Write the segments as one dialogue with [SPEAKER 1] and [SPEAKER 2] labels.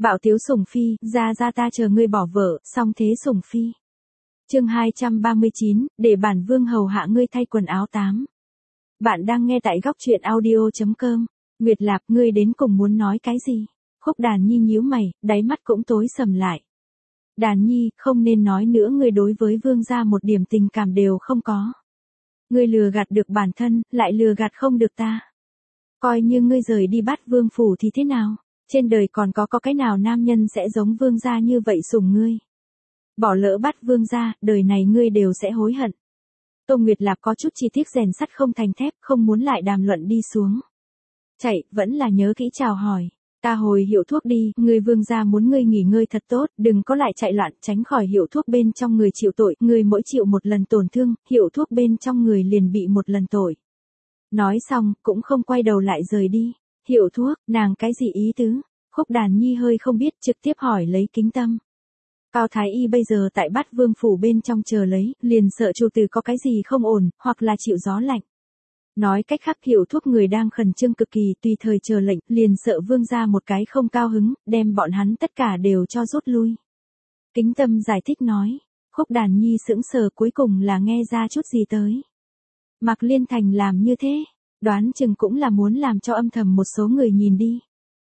[SPEAKER 1] Bạo tiếu sủng phi, ra ta chờ ngươi bỏ vợ, xong thế sủng phi. Chương 239, để bản vương hầu hạ ngươi thay quần áo 8. Bạn đang nghe tại góc truyện audio.com. Nguyệt Lạp, ngươi đến cùng muốn nói cái gì? Khúc Đàn Nhi nhíu mày, đáy mắt cũng tối sầm lại. Đàn Nhi, không nên nói nữa, ngươi đối với vương gia một điểm tình cảm đều không có. Ngươi lừa gạt được bản thân, lại lừa gạt không được ta. Coi như ngươi rời đi Bát Vương phủ thì thế nào? Trên đời còn có cái nào nam nhân sẽ giống vương gia như vậy sủng ngươi? Bỏ lỡ Bát Vương gia, đời này ngươi đều sẽ hối hận. Tô Nguyệt Lạp có chút chi tiết rèn sắt không thành thép, không muốn lại đàm luận đi xuống. Chạy, vẫn là nhớ kỹ chào hỏi. Ta hồi hiệu thuốc đi, ngươi vương gia muốn ngươi nghỉ ngơi thật tốt, đừng có lại chạy loạn, tránh khỏi hiệu thuốc bên trong người chịu tội, ngươi mỗi chịu một lần tổn thương, hiệu thuốc bên trong người liền bị một lần tội. Nói xong, cũng không quay đầu lại rời đi. Hiệu thuốc, nàng cái gì ý tứ? Khúc Đàn Nhi hơi không biết, trực tiếp hỏi lấy Kính Tâm. Cao Thái Y bây giờ tại Bát Vương phủ bên trong chờ lấy, liền sợ chủ tử có cái gì không ổn, hoặc là chịu gió lạnh. Nói cách khác, hiệu thuốc người đang khẩn trương cực kỳ, tùy thời chờ lệnh, liền sợ vương gia một cái không cao hứng, đem bọn hắn tất cả đều cho rút lui. Kính Tâm giải thích nói. Khúc Đàn Nhi sững sờ, cuối cùng là nghe ra chút gì tới. Mạc Liên Thành làm như thế, đoán chừng cũng là muốn làm cho âm thầm một số người nhìn đi.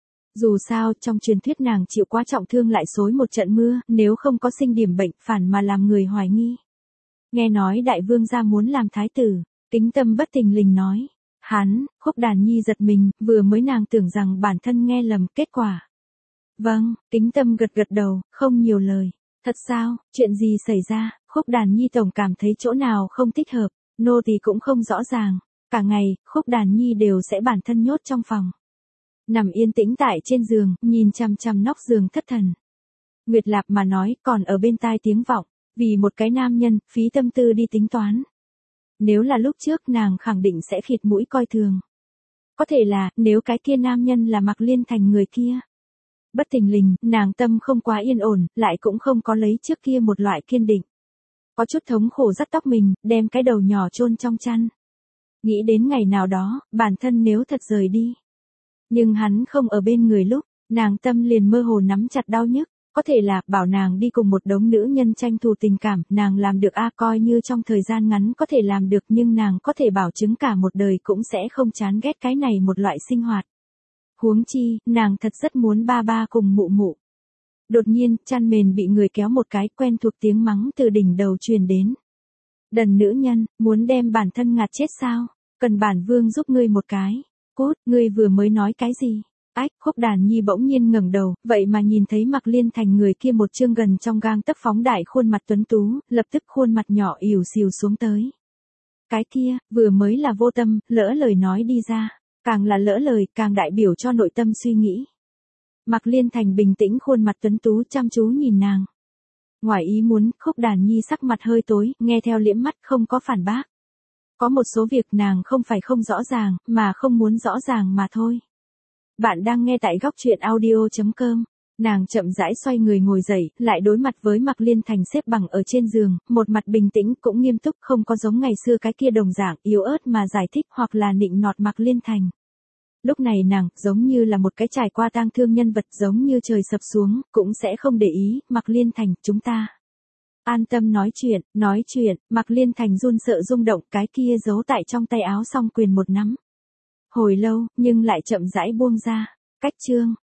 [SPEAKER 1] Dù sao, trong truyền thuyết nàng chịu quá trọng thương lại xối một trận mưa, nếu không có sinh điểm bệnh, phản mà làm người hoài nghi. Nghe nói đại vương gia muốn làm thái tử, Kính Tâm bất thình lình nói. Hắn, Khúc Đàn Nhi giật mình, vừa mới nàng tưởng rằng bản thân nghe lầm, kết quả. Vâng, Kính Tâm gật gật đầu, không nhiều lời. Thật sao, chuyện gì xảy ra? Khúc Đàn Nhi tổng cảm thấy chỗ nào không thích hợp, nô tỳ cũng không rõ ràng. Cả ngày, Khúc Đàn Nhi đều sẽ bản thân nhốt trong phòng. Nằm yên tĩnh tại trên giường, nhìn chằm chằm nóc giường thất thần. Nguyệt Lạp mà nói, còn ở bên tai tiếng vọng, vì một cái nam nhân, phí tâm tư đi tính toán. Nếu là lúc trước nàng khẳng định sẽ khịt mũi coi thường. Có thể là, nếu cái kia nam nhân là Mạc Liên Thành người kia. Bất thình lình, nàng tâm không quá yên ổn, lại cũng không có lấy trước kia một loại kiên định. Có chút thống khổ dắt tóc mình, đem cái đầu nhỏ chôn trong chăn. Nghĩ đến ngày nào đó, bản thân nếu thật rời đi. Nhưng hắn không ở bên người lúc, nàng tâm liền mơ hồ nắm chặt đau nhức. Có thể là, bảo nàng đi cùng một đống nữ nhân tranh thủ tình cảm, nàng làm được coi như trong thời gian ngắn có thể làm được, nhưng nàng có thể bảo chứng cả một đời cũng sẽ không chán ghét cái này một loại sinh hoạt. Huống chi, nàng thật rất muốn ba cùng mụ mụ. Đột nhiên, chăn mền bị người kéo một cái, quen thuộc tiếng mắng từ đỉnh đầu truyền đến. Đần nữ nhân, muốn đem bản thân ngạt chết sao? Cần bản vương giúp ngươi một cái. Cút, ngươi vừa mới nói cái gì? Ách, Khúc Đàn Nhi bỗng nhiên ngẩng đầu, vậy mà nhìn thấy Mạc Liên Thành người kia một chương gần trong gang tấc phóng đại khuôn mặt tuấn tú, lập tức khuôn mặt nhỏ ỉu xìu xuống tới. Cái kia, vừa mới là vô tâm, lỡ lời nói đi ra, càng là lỡ lời, càng đại biểu cho nội tâm suy nghĩ. Mạc Liên Thành bình tĩnh khuôn mặt tuấn tú chăm chú nhìn nàng. Ngoài ý muốn, Khúc Đàn Nhi sắc mặt hơi tối, nghe theo liễm mắt không có phản bác. Có một số việc nàng không phải không rõ ràng, mà không muốn rõ ràng mà thôi. Bạn đang nghe tại góc truyện audio.com. Nàng chậm rãi xoay người ngồi dậy, lại đối mặt với Mạc Liên Thành xếp bằng ở trên giường, một mặt bình tĩnh cũng nghiêm túc, không có giống ngày xưa cái kia đồng dạng yếu ớt mà giải thích hoặc là nịnh nọt Mạc Liên Thành. Lúc này nàng, giống như là một cái trải qua tang thương nhân vật, giống như trời sập xuống, cũng sẽ không để ý. Mạc Liên Thành, chúng ta an tâm nói chuyện, Mạc Liên Thành run sợ rung động, cái kia giấu tại trong tay áo song quyền một nắm. Hồi lâu, nhưng lại chậm rãi buông ra. Cách chương,